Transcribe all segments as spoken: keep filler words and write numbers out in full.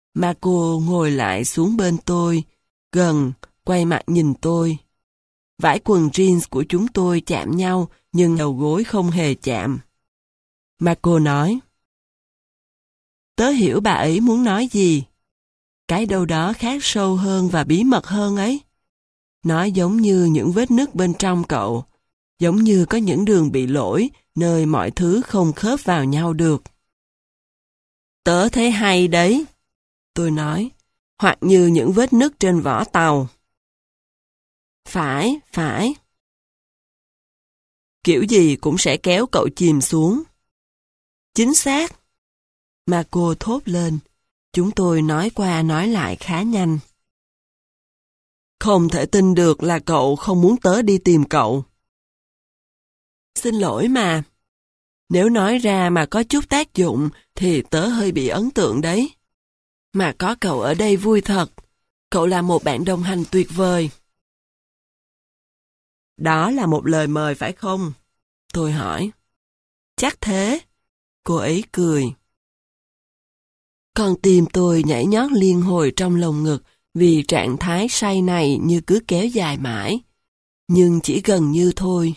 Marco ngồi lại xuống bên tôi, gần, quay mặt nhìn tôi. Vải quần jeans của chúng tôi chạm nhau, nhưng đầu gối không hề chạm. Marco nói, tớ hiểu bà ấy muốn nói gì. Cái đâu đó khác sâu hơn và bí mật hơn ấy. Nó giống như những vết nứt bên trong cậu, giống như có những đường bị lỗi, nơi mọi thứ không khớp vào nhau được. Tớ thấy hay đấy, tôi nói, hoặc như những vết nứt trên vỏ tàu. Phải, phải. Kiểu gì cũng sẽ kéo cậu chìm xuống. Chính xác. Marco thốt lên. Chúng tôi nói qua nói lại khá nhanh. Không thể tin được là cậu không muốn tớ đi tìm cậu. Xin lỗi mà. Nếu nói ra mà có chút tác dụng thì tớ hơi bị ấn tượng đấy. Mà có cậu ở đây vui thật. Cậu là một bạn đồng hành tuyệt vời. Đó là một lời mời phải không? Tôi hỏi. Chắc thế. Cô ấy cười. Con tim tôi nhảy nhót liên hồi trong lồng ngực vì trạng thái say này như cứ kéo dài mãi. Nhưng chỉ gần như thôi.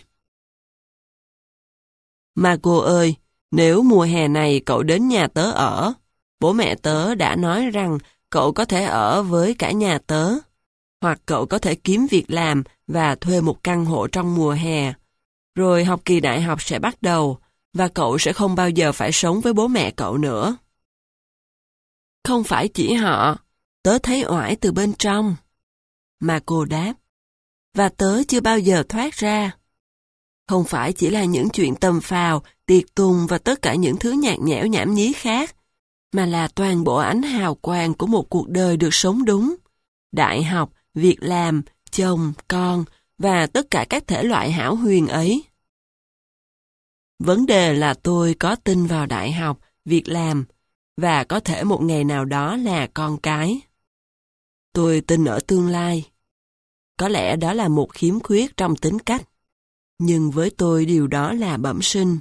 Mà cô ơi, nếu mùa hè này cậu đến nhà tớ ở, bố mẹ tớ đã nói rằng cậu có thể ở với cả nhà tớ, hoặc cậu có thể kiếm việc làm và thuê một căn hộ trong mùa hè. Rồi học kỳ đại học sẽ bắt đầu, và cậu sẽ không bao giờ phải sống với bố mẹ cậu nữa. Không phải chỉ họ, tớ thấy oải từ bên trong. Mà cô đáp, và tớ chưa bao giờ thoát ra. Không phải chỉ là những chuyện tầm phào, tiệc tùng và tất cả những thứ nhạt nhẽo nhảm nhí khác, mà là toàn bộ ánh hào quang của một cuộc đời được sống đúng. Đại học, việc làm, chồng, con và tất cả các thể loại hão huyền ấy. Vấn đề là tôi có tin vào đại học, việc làm, và có thể một ngày nào đó là con cái. Tôi tin ở tương lai. Có lẽ đó là một khiếm khuyết trong tính cách, nhưng với tôi điều đó là bẩm sinh.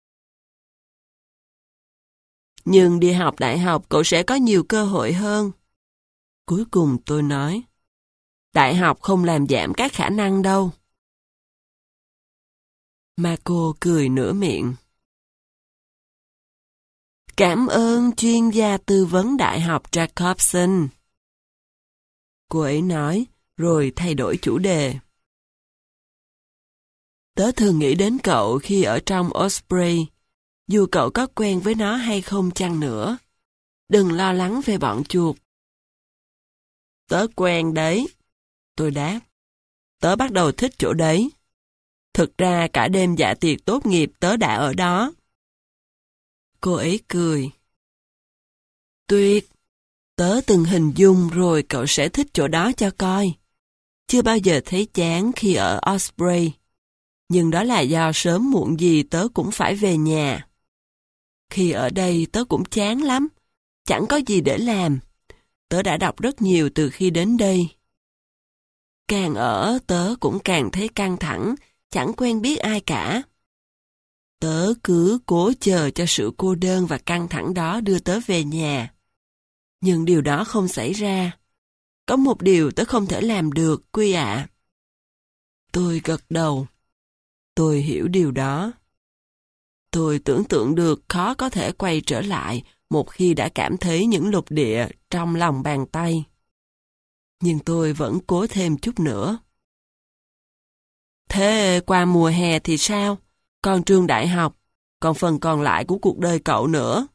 Nhưng đi học đại học cậu sẽ có nhiều cơ hội hơn. Cuối cùng tôi nói, đại học không làm giảm các khả năng đâu. Marco cười nửa miệng. Cảm ơn chuyên gia tư vấn đại học Jacobson. Cô ấy nói, rồi thay đổi chủ đề. Tớ thường nghĩ đến cậu khi ở trong Osprey, dù cậu có quen với nó hay không chăng nữa. Đừng lo lắng về bọn chuột. Tớ quen đấy, tôi đáp. Tớ bắt đầu thích chỗ đấy. Thực ra cả đêm dạ tiệc tốt nghiệp tớ đã ở đó. Cô ấy cười. Tuyệt, tớ từng hình dung rồi cậu sẽ thích chỗ đó cho coi. Chưa bao giờ thấy chán khi ở Osprey. Nhưng đó là do sớm muộn gì tớ cũng phải về nhà. Khi ở đây tớ cũng chán lắm. Chẳng có gì để làm. Tớ đã đọc rất nhiều từ khi đến đây. Càng ở tớ cũng càng thấy căng thẳng, chẳng quen biết ai cả. Tớ cứ cố chờ cho sự cô đơn và căng thẳng đó đưa tớ về nhà. Nhưng điều đó không xảy ra. Có một điều tớ không thể làm được, Quy ạ. Tôi gật đầu. Tôi hiểu điều đó. Tôi tưởng tượng được khó có thể quay trở lại một khi đã cảm thấy những lục địa trong lòng bàn tay. Nhưng tôi vẫn cố thêm chút nữa. Thế qua mùa hè thì sao? Còn trường đại học, còn phần còn lại của cuộc đời cậu nữa.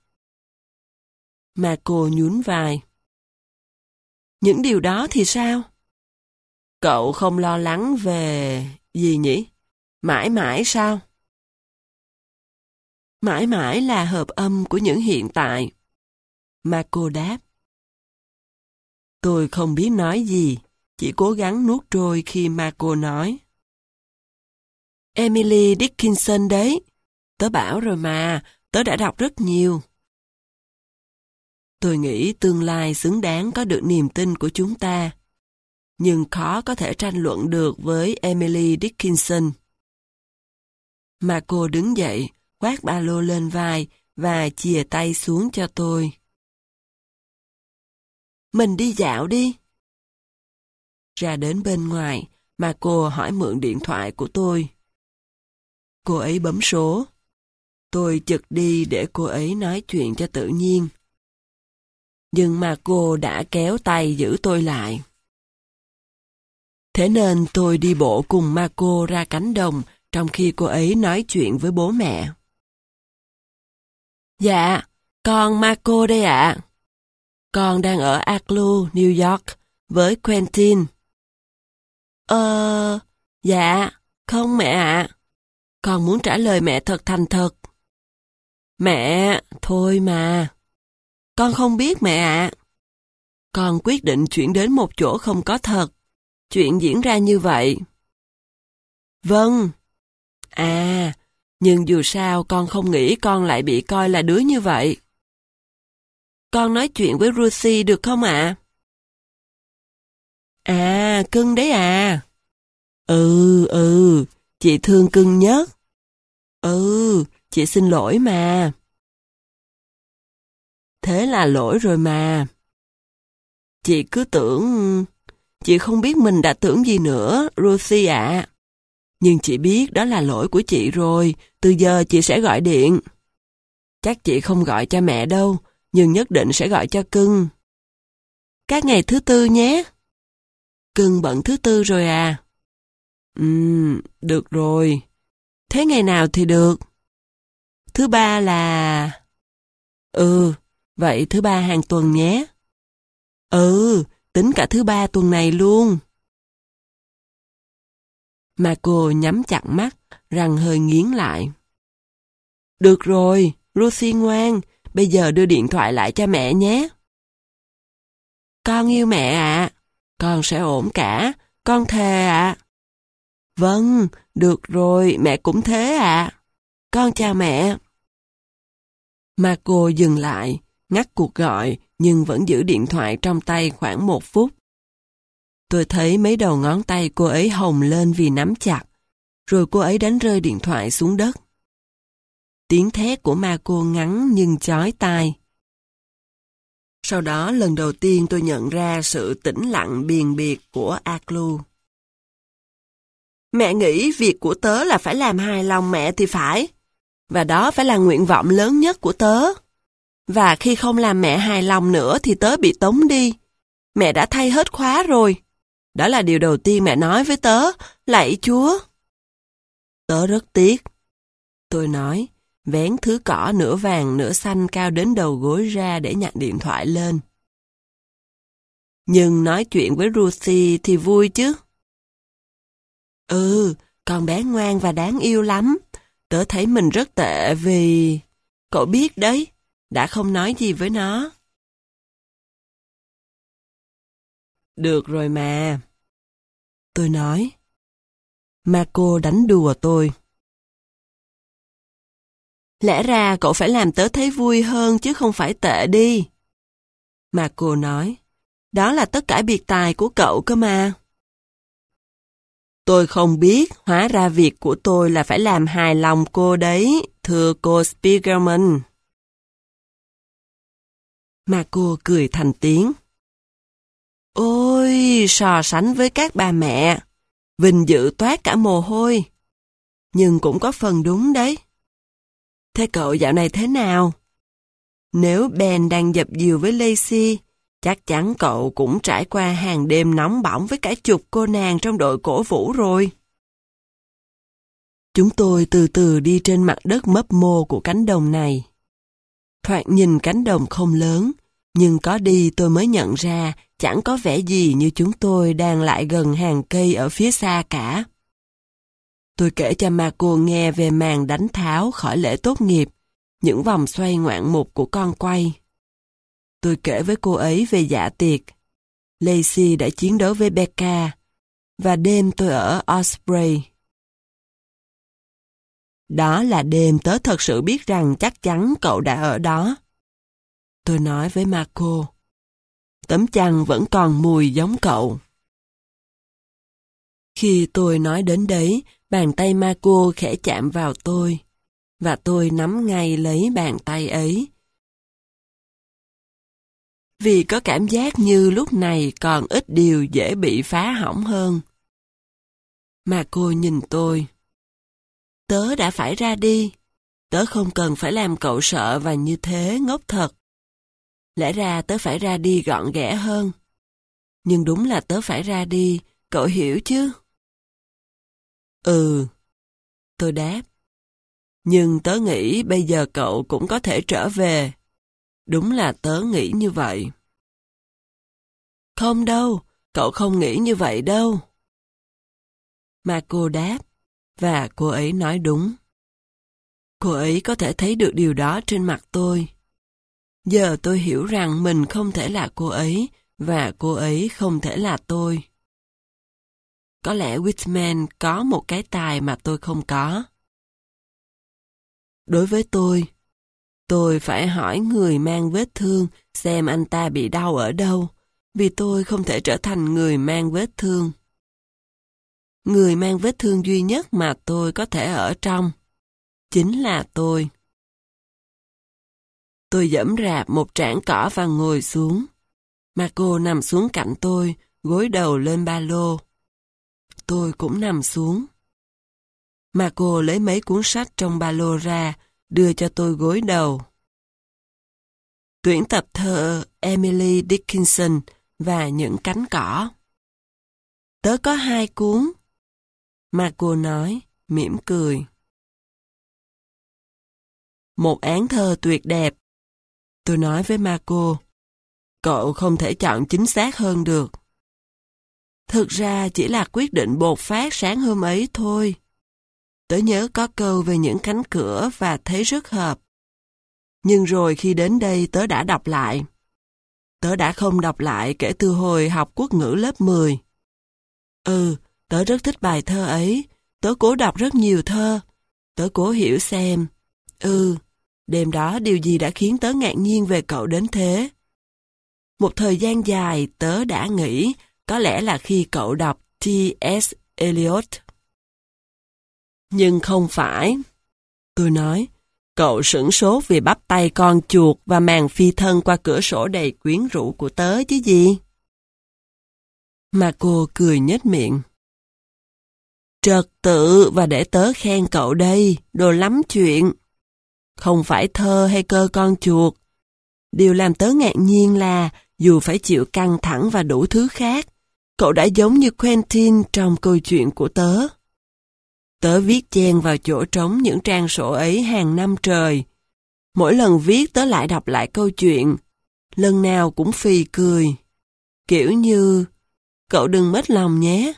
Marco nhún vai. Những điều đó thì sao? Cậu không lo lắng về... gì nhỉ? Mãi mãi sao? Mãi mãi là hợp âm của những hiện tại. Marco đáp. Tôi không biết nói gì, chỉ cố gắng nuốt trôi khi Marco nói. Emily Dickinson đấy. Tớ bảo rồi mà, tớ đã đọc rất nhiều. Tôi nghĩ tương lai xứng đáng có được niềm tin của chúng ta. Nhưng khó có thể tranh luận được với Emily Dickinson. Marco đứng dậy, khoác ba lô lên vai và chìa tay xuống cho tôi. Mình đi dạo đi. Ra đến bên ngoài, mà cô hỏi mượn điện thoại của tôi. Cô ấy bấm số. Tôi chực đi để cô ấy nói chuyện cho tự nhiên. Nhưng mà cô đã kéo tay giữ tôi lại. Thế nên tôi đi bộ cùng Marco ra cánh đồng trong khi cô ấy nói chuyện với bố mẹ. Dạ, con Marco đây ạ. Con đang ở Aclu, New York, với Quentin. Ờ, dạ, không mẹ ạ. Con muốn trả lời mẹ thật thành thật. Mẹ, thôi mà. Con không biết mẹ ạ. Con quyết định chuyển đến một chỗ không có thật. Chuyện diễn ra như vậy. Vâng. À, nhưng dù sao con không nghĩ con lại bị coi là đứa như vậy. Con nói chuyện với Ruthie được không ạ? À, cưng đấy à. Ừ, ừ, chị thương cưng nhất. Ừ, chị xin lỗi mà. Thế là lỗi rồi mà. Chị cứ tưởng... Chị không biết mình đã tưởng gì nữa, Ruthie ạ. Nhưng chị biết đó là lỗi của chị rồi, từ giờ chị sẽ gọi điện. Chắc chị không gọi cho mẹ đâu, nhưng nhất định sẽ gọi cho cưng. Các ngày thứ tư nhé. Cưng bận thứ tư rồi à? Ừm, được rồi. Thế ngày nào thì được? Thứ ba là... Ừ, vậy thứ ba hàng tuần nhé. Ừ, tính cả thứ ba tuần này luôn. Mà cô nhắm chặt mắt, răng hơi nghiến lại. Được rồi, Ruthie ngoan, bây giờ đưa điện thoại lại cho mẹ nhé. Con yêu mẹ ạ. Con sẽ ổn cả, con thề ạ. Vâng, được rồi, mẹ cũng thế ạ. Con chào mẹ. Mà cô dừng lại, ngắt cuộc gọi, nhưng vẫn giữ điện thoại trong tay khoảng một phút. Tôi thấy mấy đầu ngón tay cô ấy hồng lên vì nắm chặt, rồi cô ấy đánh rơi điện thoại xuống đất. Tiếng thét của ma cô ngắn nhưng chói tai. Sau đó lần đầu tiên tôi nhận ra sự tĩnh lặng biền biệt của Aclu. Mẹ nghĩ việc của tớ là phải làm hài lòng mẹ thì phải, và đó phải là nguyện vọng lớn nhất của tớ. Và khi không làm mẹ hài lòng nữa thì tớ bị tống đi. Mẹ đã thay hết khóa rồi. Đó là điều đầu tiên mẹ nói với tớ, lạy Chúa. Tớ rất tiếc. Tôi nói, vén thứ cỏ nửa vàng nửa xanh cao đến đầu gối ra để nhặt điện thoại lên. Nhưng nói chuyện với Ruthie thì vui chứ. Ừ, con bé ngoan và đáng yêu lắm. Tớ thấy mình rất tệ vì... Cậu biết đấy, đã không nói gì với nó. Được rồi mà. Tôi nói. Marco đánh đùa tôi. Lẽ ra cậu phải làm tớ thấy vui hơn chứ không phải tệ đi. Marco nói. Đó là tất cả biệt tài của cậu cơ mà. Tôi không biết, hóa ra việc của tôi là phải làm hài lòng cô đấy, thưa cô Spiegelman. Marco cười thành tiếng. Ôi, so sánh với các bà mẹ, vinh dự toát cả mồ hôi. Nhưng cũng có phần đúng đấy. Thế cậu dạo này thế nào? Nếu Ben đang dập dìu với Lacey, chắc chắn cậu cũng trải qua hàng đêm nóng bỏng với cả chục cô nàng trong đội cổ vũ rồi. Chúng tôi từ từ đi trên mặt đất mấp mô của cánh đồng này. Thoạt nhìn cánh đồng không lớn, nhưng có đi tôi mới nhận ra chẳng có vẻ gì như chúng tôi đang lại gần hàng cây ở phía xa cả. Tôi kể cho Marco nghe về màn đánh tháo khỏi lễ tốt nghiệp, những vòng xoay ngoạn mục của con quay. Tôi kể với cô ấy về dạ tiệc. Lacey đã chiến đấu với Becca, và đêm tôi ở Osprey. Đó là đêm tớ thật sự biết rằng chắc chắn cậu đã ở đó. Tôi nói với Marco. Tấm chăn vẫn còn mùi giống cậu. Khi tôi nói đến đấy, bàn tay Marco khẽ chạm vào tôi, và tôi nắm ngay lấy bàn tay ấy. vì có cảm giác như lúc này còn ít điều dễ bị phá hỏng hơn. Mà cô nhìn tôi. Tớ đã phải ra đi. Tớ không cần phải làm cậu sợ và như thế ngốc thật. Lẽ ra tớ phải ra đi gọn ghẽ hơn. Nhưng đúng là tớ phải ra đi, cậu hiểu chứ? Ừ, tôi đáp. Nhưng tớ nghĩ bây giờ cậu cũng có thể trở về. Đúng là tớ nghĩ như vậy. Không đâu, cậu không nghĩ như vậy đâu. Mà cô đáp, và cô ấy nói đúng. Cô ấy có thể thấy được điều đó trên mặt tôi. Giờ tôi hiểu rằng mình không thể là cô ấy, và cô ấy không thể là tôi. Có lẽ Whitman có một cái tài mà tôi không có. Đối với tôi, tôi phải hỏi người mang vết thương xem anh ta bị đau ở đâu, vì tôi không thể trở thành người mang vết thương. Người mang vết thương duy nhất mà tôi có thể ở trong, chính là tôi. Tôi giẫm rạp một trảng cỏ và ngồi xuống. Mà cô nằm xuống cạnh tôi, gối đầu lên ba lô. Tôi cũng nằm xuống. Mà cô lấy mấy cuốn sách trong ba lô ra, đưa cho tôi gối đầu. Tuyển tập thơ Emily Dickinson và Những cánh cỏ. Tớ có hai cuốn. Mà cô nói, mỉm cười. Một án thơ tuyệt đẹp. Tôi nói với Marco, cậu không thể chọn chính xác hơn được. Thực ra chỉ là quyết định bột phát sáng hôm ấy thôi. Tớ nhớ có câu về những cánh cửa và thấy rất hợp. Nhưng rồi khi đến đây tớ đã đọc lại. Tớ đã không đọc lại kể từ hồi học quốc ngữ lớp mười. Ừ, tớ rất thích bài thơ ấy. Tớ cố đọc rất nhiều thơ. Tớ cố hiểu xem. Ừ, đêm đó điều gì đã khiến tớ ngạc nhiên về cậu đến thế? Một thời gian dài tớ đã nghĩ có lẽ là khi cậu đọc T S Eliot. Nhưng không phải. Tôi nói, cậu sửng sốt vì bắp tay con chuột và màn phi thân qua cửa sổ đầy quyến rũ của tớ chứ gì? Mà cô cười nhếch miệng. Trật tự và để tớ khen cậu đây, đồ lắm chuyện. Không phải thơ hay cơ con chuột. Điều làm tớ ngạc nhiên là dù phải chịu căng thẳng và đủ thứ khác, cậu đã giống như Quentin trong câu chuyện của tớ. Tớ viết chen vào chỗ trống những trang sổ ấy hàng năm trời. Mỗi lần viết tớ lại đọc lại câu chuyện, lần nào cũng phì cười. Kiểu như, cậu đừng mất lòng nhé.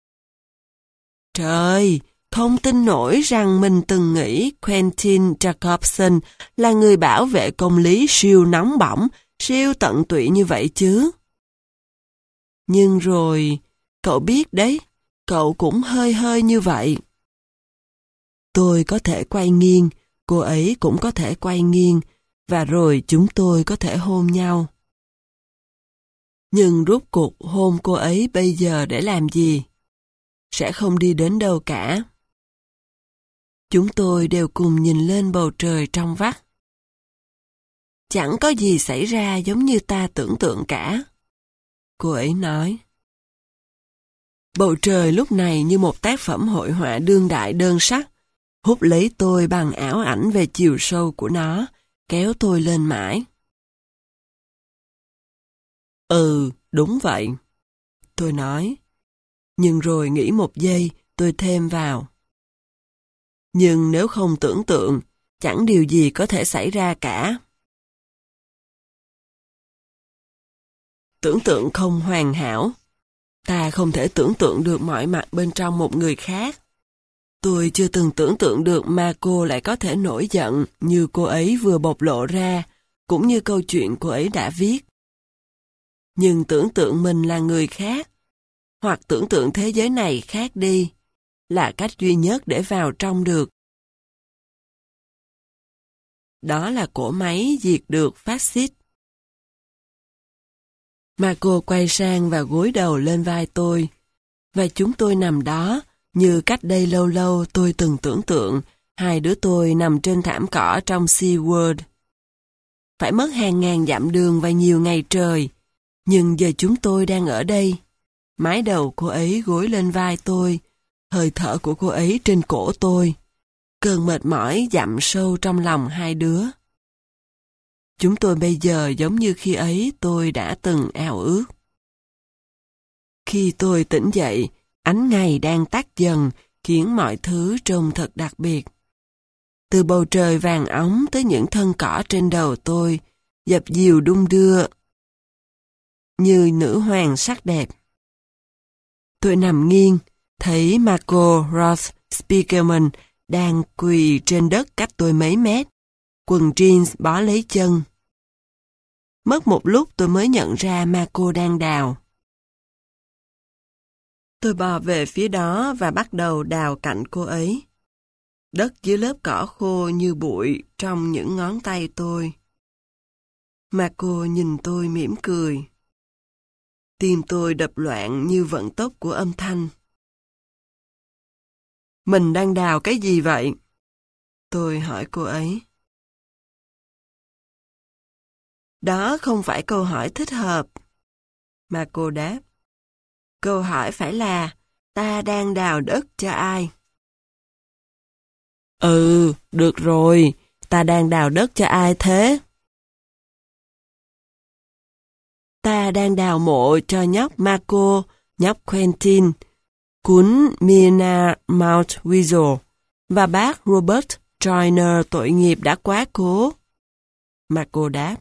Trời, không tin nổi rằng mình từng nghĩ Quentin Jacobson là người bảo vệ công lý siêu nóng bỏng, siêu tận tụy như vậy chứ. Nhưng rồi, cậu biết đấy, cậu cũng hơi hơi như vậy. Tôi có thể quay nghiêng, cô ấy cũng có thể quay nghiêng, và rồi chúng tôi có thể hôn nhau. Nhưng rốt cuộc hôn cô ấy bây giờ để làm gì? Sẽ không đi đến đâu cả. Chúng tôi đều cùng nhìn lên bầu trời trong vắt. Chẳng có gì xảy ra giống như ta tưởng tượng cả. Cô ấy nói. Bầu trời lúc này như một tác phẩm hội họa đương đại đơn sắc, hút lấy tôi bằng ảo ảnh về chiều sâu của nó, kéo tôi lên mãi. Ừ, đúng vậy. Tôi nói. Nhưng rồi nghĩ một giây, tôi thêm vào. Nhưng nếu không tưởng tượng, chẳng điều gì có thể xảy ra cả. Tưởng tượng không hoàn hảo. Ta không thể tưởng tượng được mọi mặt bên trong một người khác. Tôi chưa từng tưởng tượng được mà cô lại có thể nổi giận như cô ấy vừa bộc lộ ra, cũng như câu chuyện cô ấy đã viết. Nhưng tưởng tượng mình là người khác, hoặc tưởng tượng thế giới này khác đi, là cách duy nhất để vào trong được. Đó là cỗ máy diệt được phát xít. Mà cô quay sang và gối đầu lên vai tôi, và chúng tôi nằm đó, như cách đây lâu lâu tôi từng tưởng tượng, hai đứa tôi nằm trên thảm cỏ trong SeaWorld. phải mất hàng ngàn dặm đường và nhiều ngày trời. Nhưng giờ chúng tôi đang ở đây. Mái đầu cô ấy gối lên vai tôi, hơi thở của cô ấy trên cổ tôi. Cơn mệt mỏi dặm sâu trong lòng hai đứa. Chúng tôi bây giờ giống như khi ấy tôi đã từng ao ước. Khi tôi tỉnh dậy, ánh ngày đang tắt dần, khiến mọi thứ trông thật đặc biệt. Từ bầu trời vàng óng tới những thân cỏ trên đầu tôi, dập dìu đung đưa như nữ hoàng sắc đẹp. Tôi nằm nghiêng, thấy Marco Roth Spiegelman đang quỳ trên đất cách tôi mấy mét, quần jeans bó lấy chân. Mất một lúc tôi mới nhận ra Marco đang đào. Tôi bò về phía đó và bắt đầu đào cạnh cô ấy. Đất dưới lớp cỏ khô như bụi trong những ngón tay tôi. Marco nhìn tôi mỉm cười. Tim tôi đập loạn như vận tốc của âm thanh. Mình đang đào cái gì vậy? Tôi hỏi cô ấy. Đó không phải câu hỏi thích hợp. Marco đáp. Câu hỏi phải là, ta đang đào đất cho ai? Ừ, được rồi, ta đang đào đất cho ai thế? Ta đang đào mộ cho nhóc Marco, nhóc Quentin, cún Myrna Mount Weasel và bác Robert Joyner tội nghiệp đã quá cố. Marco đáp.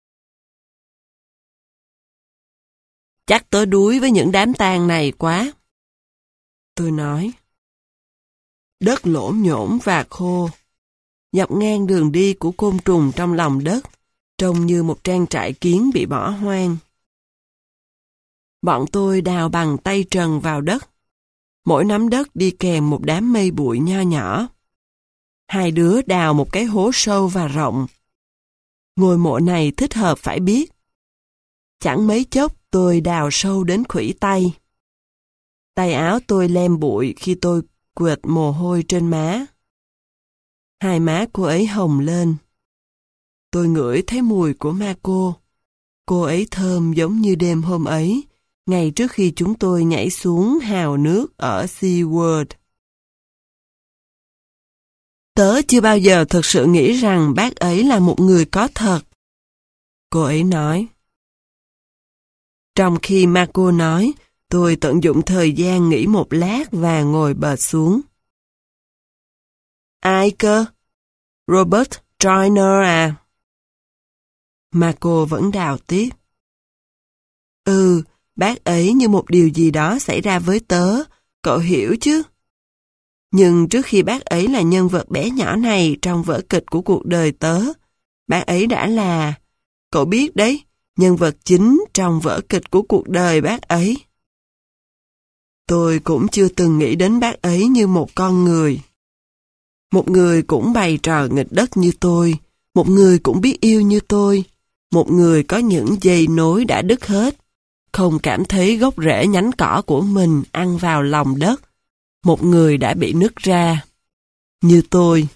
Chắc tớ đuối với những đám tang này quá. Tôi nói. Đất lổm nhổm và khô. Dọc ngang đường đi của côn trùng trong lòng đất, trông như một trang trại kiến bị bỏ hoang. Bọn tôi đào bằng tay trần vào đất. Mỗi nắm đất đi kèm một đám mây bụi nho nhỏ. Hai đứa đào một cái hố sâu và rộng. Ngôi mộ này thích hợp phải biết. Chẳng mấy chốc tôi đào sâu đến khuỷu tay. Tay áo tôi lem bụi khi tôi quệt mồ hôi trên má. Hai má cô ấy hồng lên. Tôi ngửi thấy mùi của Marco. Cô ấy thơm giống như đêm hôm ấy, ngày trước khi chúng tôi nhảy xuống hào nước ở SeaWorld. Tớ chưa bao giờ thực sự nghĩ rằng bác ấy là một người có thật. Cô ấy nói. Trong khi Marco nói, tôi tận dụng thời gian nghỉ một lát và ngồi bệt xuống. Ai cơ? Robert Joyner à? Marco vẫn đào tiếp. Ừ, bác ấy như một điều gì đó xảy ra với tớ, cậu hiểu chứ? Nhưng trước khi bác ấy là nhân vật bé nhỏ này trong vở kịch của cuộc đời tớ, bác ấy đã là, cậu biết đấy, nhân vật chính trong vở kịch của cuộc đời bác ấy. Tôi cũng chưa từng nghĩ đến bác ấy như một con người. Một người cũng bày trò nghịch đất như tôi, một người cũng biết yêu như tôi, một người có những dây nối đã đứt hết, không cảm thấy gốc rễ nhánh cỏ của mình ăn vào lòng đất, một người đã bị nứt ra, như tôi.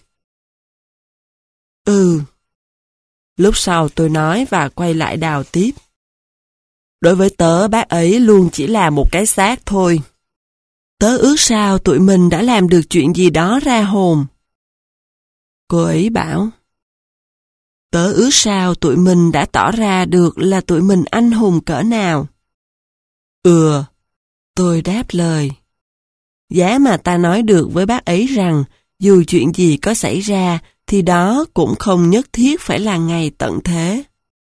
Ừ. Lúc sau tôi nói và quay lại đào tiếp. Đối với tớ, bác ấy luôn chỉ là một cái xác thôi. Tớ ước sao tụi mình đã làm được chuyện gì đó ra hồn. Cô ấy bảo. Tớ ước sao tụi mình đã tỏ ra được là tụi mình anh hùng cỡ nào. Ừ, tôi đáp lời. Giá mà ta nói được với bác ấy rằng dù chuyện gì có xảy ra thì đó cũng không nhất thiết phải là ngày tận thế.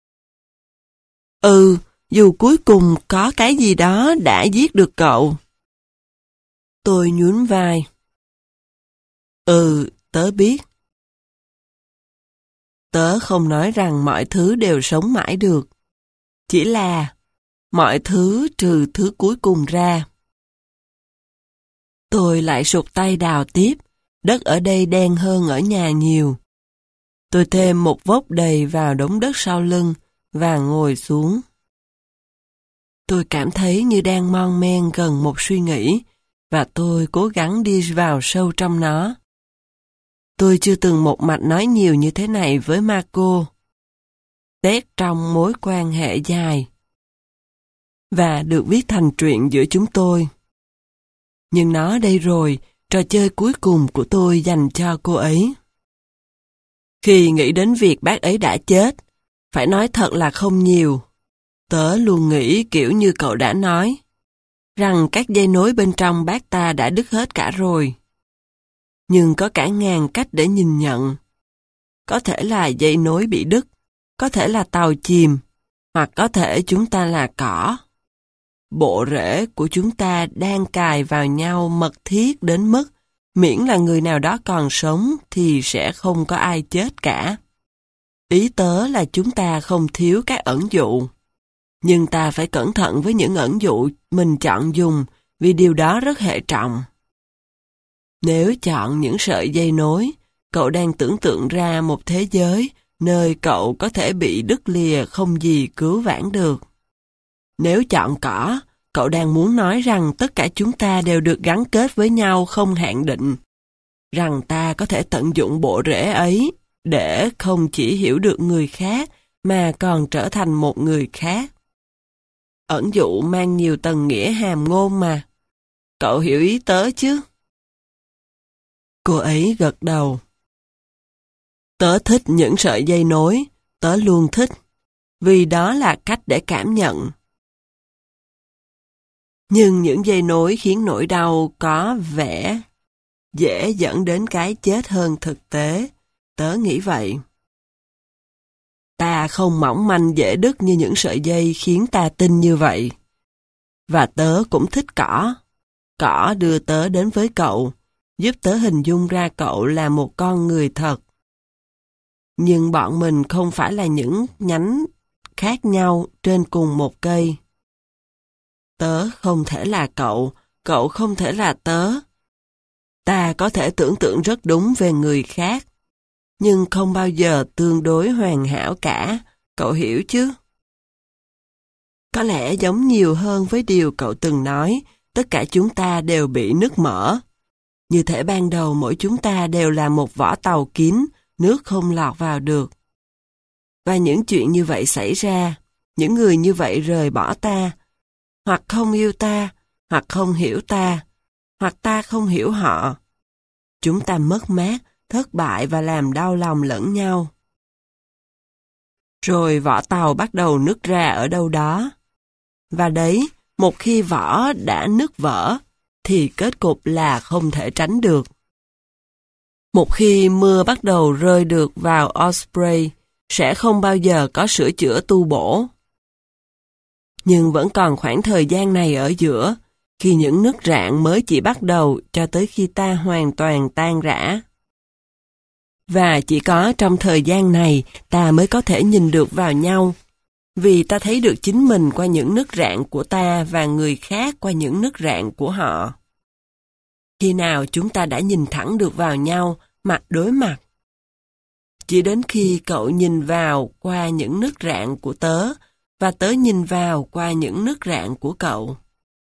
Ừ, dù cuối cùng có cái gì đó đã giết được cậu. Tôi nhún vai. Ừ, tớ biết. Tớ không nói rằng mọi thứ đều sống mãi được. Chỉ là mọi thứ trừ thứ cuối cùng ra. Tôi lại sụt tay đào tiếp. Đất ở đây đen hơn ở nhà nhiều. Tôi thêm một vốc đầy vào đống đất sau lưng và ngồi xuống. Tôi cảm thấy như đang mon men gần một suy nghĩ và tôi cố gắng đi vào sâu trong nó. Tôi chưa từng một mạch nói nhiều như thế này với Marco. tét trong mối quan hệ dài và được viết thành truyện giữa chúng tôi. Nhưng nó đây rồi, trò chơi cuối cùng của tôi dành cho cô ấy. Khi nghĩ đến việc bác ấy đã chết, phải nói thật là không nhiều. Tớ luôn nghĩ kiểu như cậu đã nói, rằng các dây nối bên trong bác ta đã đứt hết cả rồi. Nhưng có cả ngàn cách để nhìn nhận. Có thể là dây nối bị đứt, có thể là tàu chìm, hoặc có thể chúng ta là cỏ. Bộ rễ của chúng ta đang cài vào nhau mật thiết đến mức miễn là người nào đó còn sống thì sẽ không có ai chết cả. Ý tớ là chúng ta không thiếu các ẩn dụ. Nhưng ta phải cẩn thận với những ẩn dụ mình chọn dùng vì điều đó rất hệ trọng. Nếu chọn những sợi dây nối, cậu đang tưởng tượng ra một thế giới nơi cậu có thể bị đứt lìa không gì cứu vãn được. Nếu chọn cỏ, cậu đang muốn nói rằng tất cả chúng ta đều được gắn kết với nhau không hạn định, rằng ta có thể tận dụng bộ rễ ấy để không chỉ hiểu được người khác mà còn trở thành một người khác. Ẩn dụ mang nhiều tầng nghĩa hàm ngôn mà. Cậu hiểu ý tớ chứ? Cô ấy gật đầu. Tớ thích những sợi dây nối, tớ luôn thích, vì đó là cách để cảm nhận. Nhưng những dây nối khiến nỗi đau có vẻ dễ dẫn đến cái chết hơn thực tế, tớ nghĩ vậy. Ta không mỏng manh dễ đứt như những sợi dây khiến ta tin như vậy. Và tớ cũng thích cỏ. Cỏ đưa tớ đến với cậu, giúp tớ hình dung ra cậu là một con người thật. Nhưng bọn mình không phải là những nhánh khác nhau trên cùng một cây. Tớ không thể là cậu, cậu không thể là tớ. Ta có thể tưởng tượng rất đúng về người khác, nhưng không bao giờ tương đối hoàn hảo cả, cậu hiểu chứ? Có lẽ giống nhiều hơn với điều cậu từng nói, tất cả chúng ta đều bị nứt mỡ. Như thể ban đầu mỗi chúng ta đều là một vỏ tàu kín, nước không lọt vào được. Và những chuyện như vậy xảy ra, những người như vậy rời bỏ ta, hoặc không yêu ta, hoặc không hiểu ta, hoặc ta không hiểu họ. Chúng ta mất mát, thất bại và làm đau lòng lẫn nhau. Rồi vỏ tàu bắt đầu nứt ra ở đâu đó. Và đấy, một khi vỏ đã nứt vỡ, thì kết cục là không thể tránh được. Một khi mưa bắt đầu rơi được vào Osprey, sẽ không bao giờ có sửa chữa tu bổ. Nhưng vẫn còn khoảng thời gian này ở giữa, khi những nứt rạn mới chỉ bắt đầu cho tới khi ta hoàn toàn tan rã. Và chỉ có trong thời gian này ta mới có thể nhìn được vào nhau, vì ta thấy được chính mình qua những nứt rạn của ta và người khác qua những nứt rạn của họ. Khi nào chúng ta đã nhìn thẳng được vào nhau, mặt đối mặt? Chỉ đến khi cậu nhìn vào qua những nứt rạn của tớ, và tớ nhìn vào qua những nứt rạn của cậu.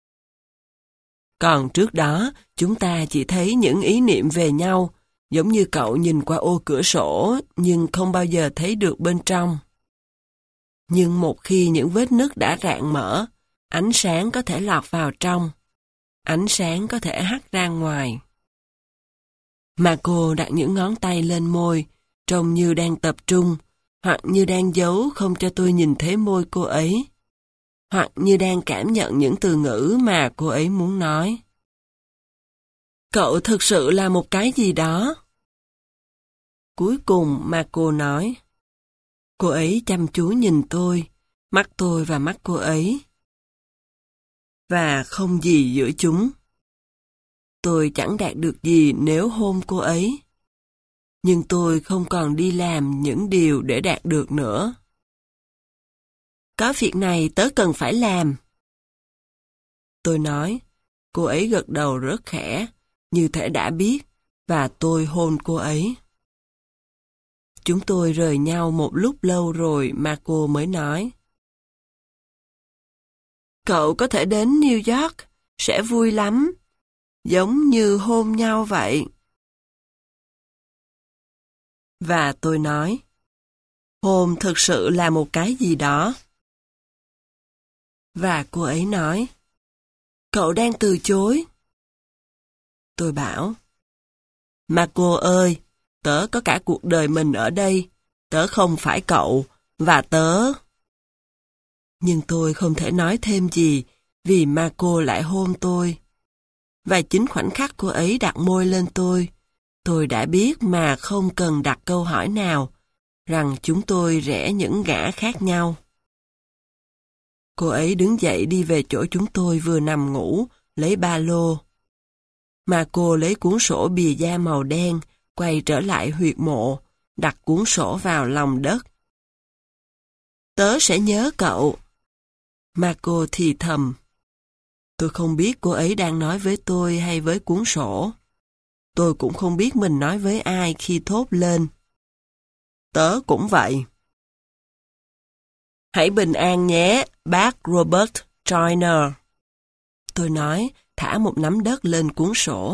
Còn trước đó, chúng ta chỉ thấy những ý niệm về nhau, giống như cậu nhìn qua ô cửa sổ, nhưng không bao giờ thấy được bên trong. Nhưng một khi những vết nứt đã rạn mở, ánh sáng có thể lọt vào trong. Ánh sáng có thể hắt ra ngoài. Marco đặt những ngón tay lên môi, trông như đang tập trung, hoặc như đang giấu không cho tôi nhìn thấy môi cô ấy, hoặc như đang cảm nhận những từ ngữ mà cô ấy muốn nói. Cậu thực sự là một cái gì đó. Cuối cùng Marco nói. Cô ấy chăm chú nhìn tôi, mắt tôi và mắt cô ấy. Và không gì giữa chúng. Tôi chẳng đạt được gì nếu hôn cô ấy. Nhưng tôi không còn đi làm những điều để đạt được nữa. Có việc này tớ cần phải làm. Tôi nói, cô ấy gật đầu rất khẽ, như thể đã biết, và tôi hôn cô ấy. Chúng tôi rời nhau một lúc lâu rồi Marco mới nói. Cậu có thể đến New York, sẽ vui lắm, giống như hôn nhau vậy. Và tôi nói, Hôn thực sự là một cái gì đó. Và cô ấy nói, cậu đang từ chối. Tôi bảo, mà cô ơi, tớ có cả cuộc đời mình ở đây, tớ không phải cậu, và tớ... Nhưng tôi không thể nói thêm gì, vì Marco lại hôn tôi. Và chính khoảnh khắc cô ấy đặt môi lên tôi, tôi đã biết mà không cần đặt câu hỏi nào, rằng chúng tôi rẽ những ngã khác nhau. Cô ấy đứng dậy đi về chỗ chúng tôi vừa nằm ngủ, lấy ba lô. Mà cô lấy cuốn sổ bìa da màu đen, quay trở lại huyệt mộ, đặt cuốn sổ vào lòng đất. Tớ sẽ nhớ cậu. Mà cô thì thầm. Tôi không biết cô ấy đang nói với tôi hay với cuốn sổ. Tôi cũng không biết mình nói với ai khi thốt lên. Tớ cũng vậy. Hãy bình an nhé, bác Robert Joyner. Tôi nói, thả một nắm đất lên cuốn sổ.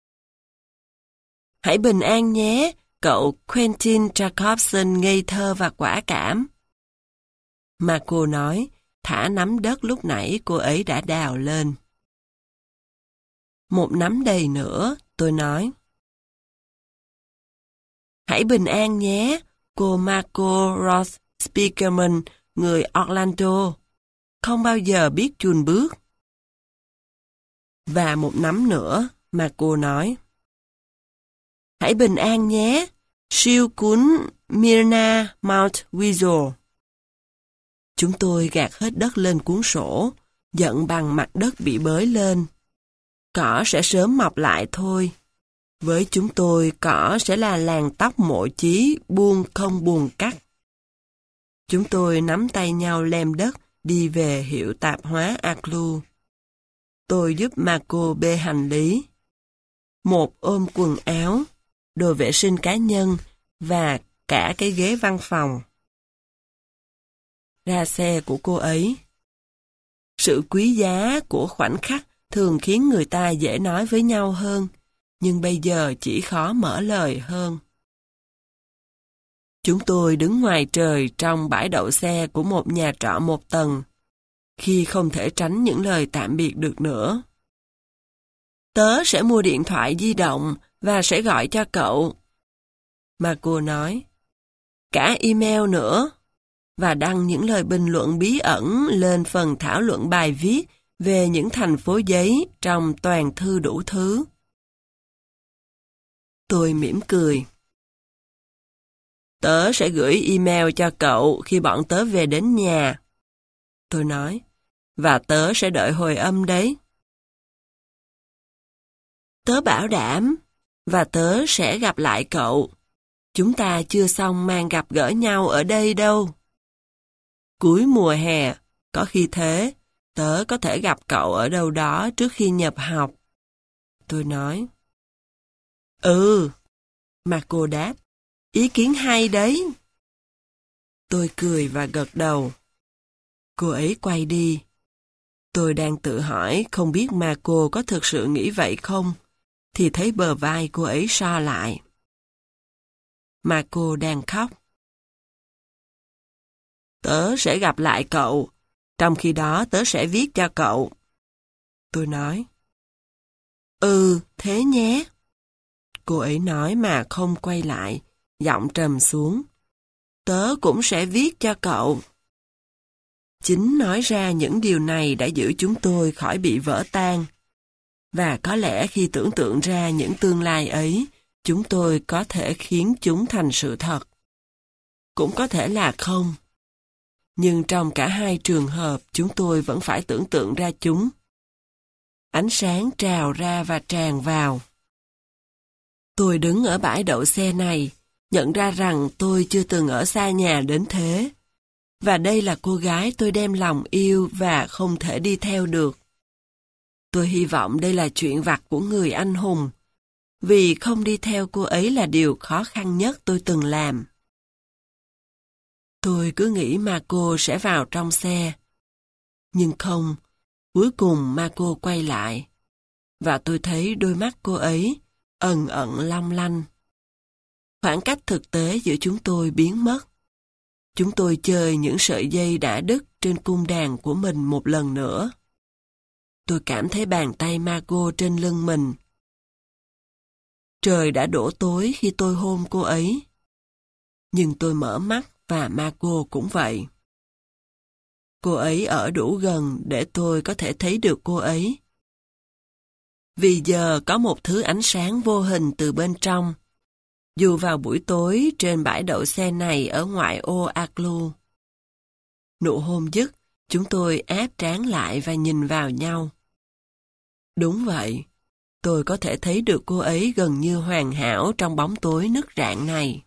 Hãy bình an nhé, cậu Quentin Jacobson ngây thơ và quả cảm. Mà cô nói, thả nắm đất lúc nãy cô ấy đã đào lên. Một nắm đầy nữa, tôi nói. Hãy bình an nhé, cô Marco Ross Spiegelman, người Orlando. Không bao giờ biết chùn bước. Và một nắm nữa, mà cô nói. Hãy bình an nhé, siêu cuốn Myrna Mount Weasel. Chúng tôi gạt hết đất lên cuốn sổ, giận bằng mặt đất bị bới lên. Cỏ sẽ sớm mọc lại thôi. Với chúng tôi, cỏ sẽ là làn tóc mộ chí, buông không buồn cắt. Chúng tôi nắm tay nhau lem đất, đi về hiệu tạp hóa Aclu. Tôi giúp Marco bê hành lý. Một ôm quần áo, đồ vệ sinh cá nhân và cả cái ghế văn phòng. Ra xe của cô ấy. Sự quý giá của khoảnh khắc thường khiến người ta dễ nói với nhau hơn, nhưng bây giờ chỉ khó mở lời hơn. Chúng tôi đứng ngoài trời trong bãi đậu xe của một nhà trọ một tầng, khi không thể tránh những lời tạm biệt được nữa. Tớ sẽ mua điện thoại di động và sẽ gọi cho cậu. Mà cô nói, cả email nữa, và đăng những lời bình luận bí ẩn lên phần thảo luận bài viết về những thành phố giấy trong toàn thư đủ thứ. Tôi mỉm cười. Tớ sẽ gửi email cho cậu khi bọn tớ về đến nhà. Tôi nói, và tớ sẽ đợi hồi âm đấy. Tớ bảo đảm, và tớ sẽ gặp lại cậu. Chúng ta chưa xong màn gặp gỡ nhau ở đây đâu. Cuối mùa hè, có khi thế, tớ có thể gặp cậu ở đâu đó trước khi nhập học. Tôi nói. Ừ, mà cô đáp, ý kiến hay đấy. Tôi cười và gật đầu. Cô ấy quay đi. Tôi đang tự hỏi không biết mà cô có thực sự nghĩ vậy không, thì thấy bờ vai cô ấy so lại. Mà cô đang khóc. Tớ sẽ gặp lại cậu, trong khi đó tớ sẽ viết cho cậu. Tôi nói. Ừ, thế nhé. Cô ấy nói mà không quay lại, giọng trầm xuống. Tớ cũng sẽ viết cho cậu. Chính nói ra những điều này đã giữ chúng tôi khỏi bị vỡ tan. Và có lẽ khi tưởng tượng ra những tương lai ấy, chúng tôi có thể khiến chúng thành sự thật. Cũng có thể là không. Nhưng trong cả hai trường hợp, chúng tôi vẫn phải tưởng tượng ra chúng. Ánh sáng trào ra và tràn vào. Tôi đứng ở bãi đậu xe này, nhận ra rằng tôi chưa từng ở xa nhà đến thế. Và đây là cô gái tôi đem lòng yêu và không thể đi theo được. Tôi hy vọng đây là chuyện vặt của người anh hùng, vì không đi theo cô ấy là điều khó khăn nhất tôi từng làm. Tôi cứ nghĩ Marco sẽ vào trong xe. Nhưng không, cuối cùng Marco quay lại, và tôi thấy đôi mắt cô ấy ẩn ẩn long lanh. Khoảng cách thực tế giữa chúng tôi biến mất. chúng tôi chơi những sợi dây đã đứt trên cung đàn của mình một lần nữa. Tôi cảm thấy bàn tay Margot trên lưng mình. Trời đã đổ tối khi tôi hôn cô ấy. Nhưng tôi mở mắt và Margot cũng vậy. Cô ấy ở đủ gần để tôi có thể thấy được cô ấy. Vì giờ có một thứ ánh sáng vô hình từ bên trong, dù vào buổi tối trên bãi đậu xe này ở ngoại ô Arclou. Nụ hôn dứt, chúng tôi áp trán lại và nhìn vào nhau. Đúng vậy, tôi có thể thấy được cô ấy gần như hoàn hảo trong bóng tối nứt rạn này.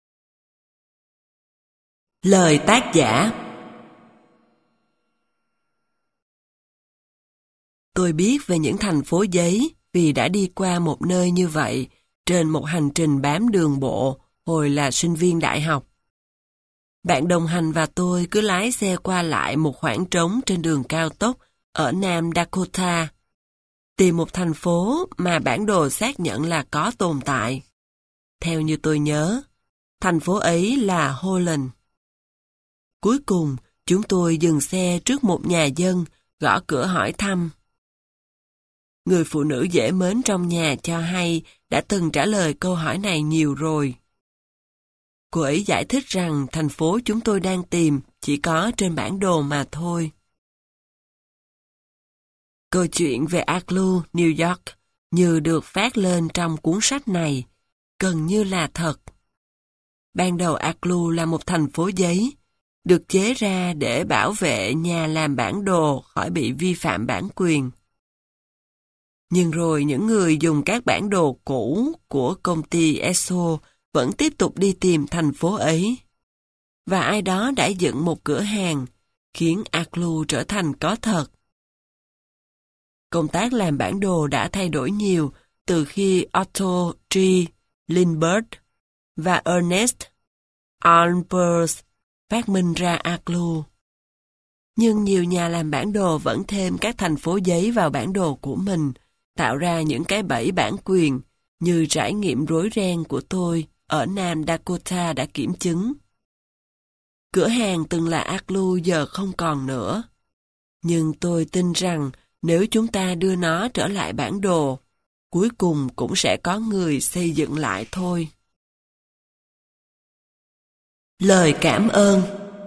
Lời tác giả. Tôi biết về những thành phố giấy vì đã đi qua một nơi như vậy trên một hành trình bám đường bộ hồi là sinh viên đại học. Bạn đồng hành và tôi cứ lái xe qua lại một khoảng trống trên đường cao tốc ở Nam Dakota, tìm một thành phố mà bản đồ xác nhận là có tồn tại. Theo như tôi nhớ, thành phố ấy là Holland. Cuối cùng, chúng tôi dừng xe trước một nhà dân, gõ cửa hỏi thăm. Người phụ nữ dễ mến trong nhà cho hay đã từng trả lời câu hỏi này nhiều rồi. Cô ấy giải thích rằng thành phố chúng tôi đang tìm chỉ có trên bản đồ mà thôi. Câu chuyện về Arclou, New York, như được phát lên trong cuốn sách này, gần như là thật. Ban đầu Arclou là một thành phố giấy, được chế ra để bảo vệ nhà làm bản đồ khỏi bị vi phạm bản quyền. Nhưng rồi những người dùng các bản đồ cũ của công ty e ét o vẫn tiếp tục đi tìm thành phố ấy. Và ai đó đã dựng một cửa hàng, khiến Arclou trở thành có thật. Công tác làm bản đồ đã thay đổi nhiều từ khi Otto G. Lindbergh và Ernest Alpers phát minh ra Arclou. Nhưng nhiều nhà làm bản đồ vẫn thêm các thành phố giấy vào bản đồ của mình, tạo ra những cái bẫy bản quyền như trải nghiệm rối ren của tôi ở Nam Dakota đã kiểm chứng. Cửa hàng từng là Arclou giờ không còn nữa. Nhưng tôi tin rằng nếu chúng ta đưa nó trở lại bản đồ, cuối cùng cũng sẽ có người xây dựng lại thôi. Lời cảm ơn.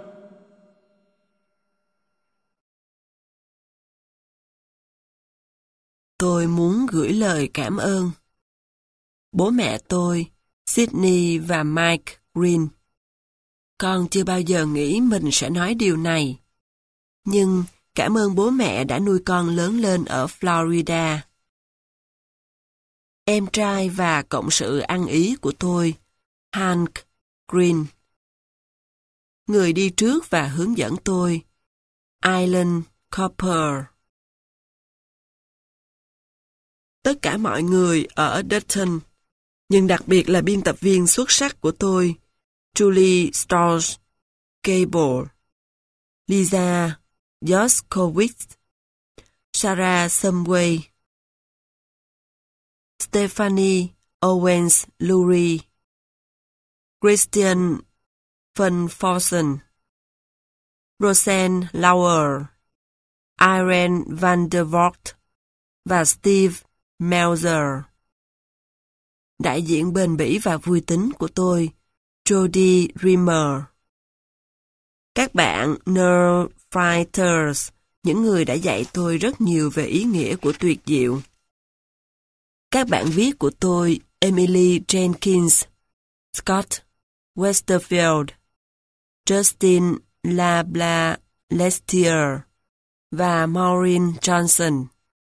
Tôi muốn gửi lời cảm ơn. Bố mẹ tôi, Sydney và Mike Green. Con chưa bao giờ nghĩ mình sẽ nói điều này. Nhưng cảm ơn bố mẹ đã nuôi con lớn lên ở Florida. Em trai và cộng sự ăn ý của tôi, Hank Green. Người đi trước và hướng dẫn tôi, Alan Cooper. Tất cả mọi người ở Dayton, nhưng đặc biệt là biên tập viên xuất sắc của tôi, Julie Strauss Gable, Lisa Yoskowitz, Sarah Sumway, Stephanie Owens Lurie, Christian Van Forsen, Roseanne Lauer, Irene van der Voort và Steve Melzer. Đại diện bền bỉ và vui tính của tôi, Jody Rimmer. Các bạn Nerd Fighters, những người đã dạy tôi rất nhiều về ý nghĩa của tuyệt diệu. Các bạn viết của tôi, Emily Jenkins, Scott Westerfield, Justin Labla Lestier và Maureen Johnson.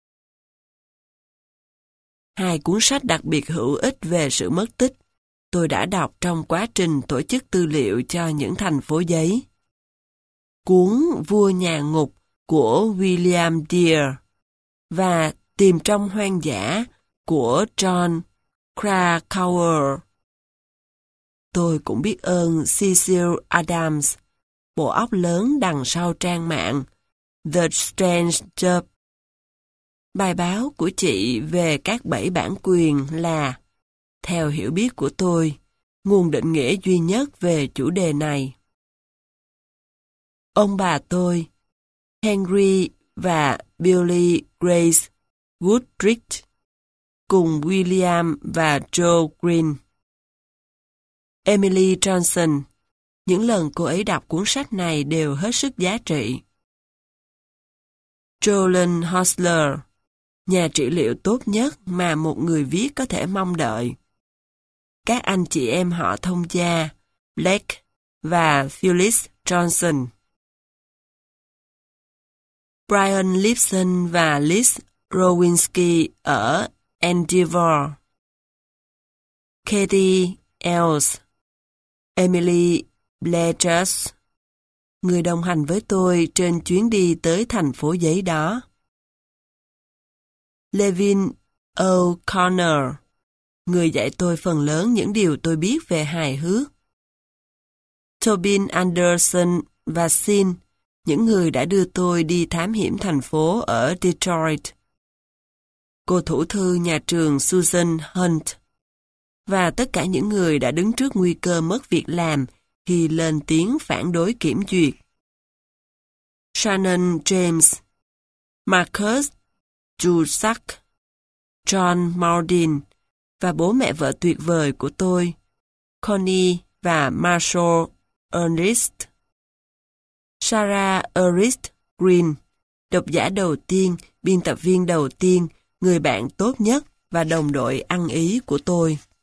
Hai cuốn sách đặc biệt hữu ích về sự mất tích tôi đã đọc trong quá trình tổ chức tư liệu cho những thành phố giấy. Cuốn Vua Nhà Ngục của William Deere và Tìm trong hoang dã của John Krakauer. Tôi cũng biết ơn Cecil Adams, bộ óc lớn đằng sau trang mạng The Strange Job. Bài báo của chị về các bẫy bản quyền là, theo hiểu biết của tôi, nguồn định nghĩa duy nhất về chủ đề này. ông bà tôi, Henry và Billy Grace Goodrich, cùng William và Joe Green. Emily Johnson, những lần cô ấy đọc cuốn sách này đều hết sức giá trị. Jolene Hostler, nhà trị liệu tốt nhất mà một người viết có thể mong đợi. Các anh chị em họ thông gia, Blake và Phyllis Johnson. Brian Lipson và Liz Rowinski ở Endeavour. Katie Els, Emily Bledgers, người đồng hành với tôi trên chuyến đi tới thành phố giấy đó. Levin O'Connor, người dạy tôi phần lớn những điều tôi biết về hài hước. Tobin Anderson và Sin, những người đã đưa tôi đi thám hiểm thành phố ở Detroit. Cô thủ thư nhà trường Susan Hunt, và tất cả những người đã đứng trước nguy cơ mất việc làm khi lên tiếng phản đối kiểm duyệt. Shannon James, Marcus Jusak, John Mardin và bố mẹ vợ tuyệt vời của tôi, Connie và Marshall Ernst. Sarah Ernst Green, độc giả đầu tiên, biên tập viên đầu tiên, người bạn tốt nhất và đồng đội ăn ý của tôi.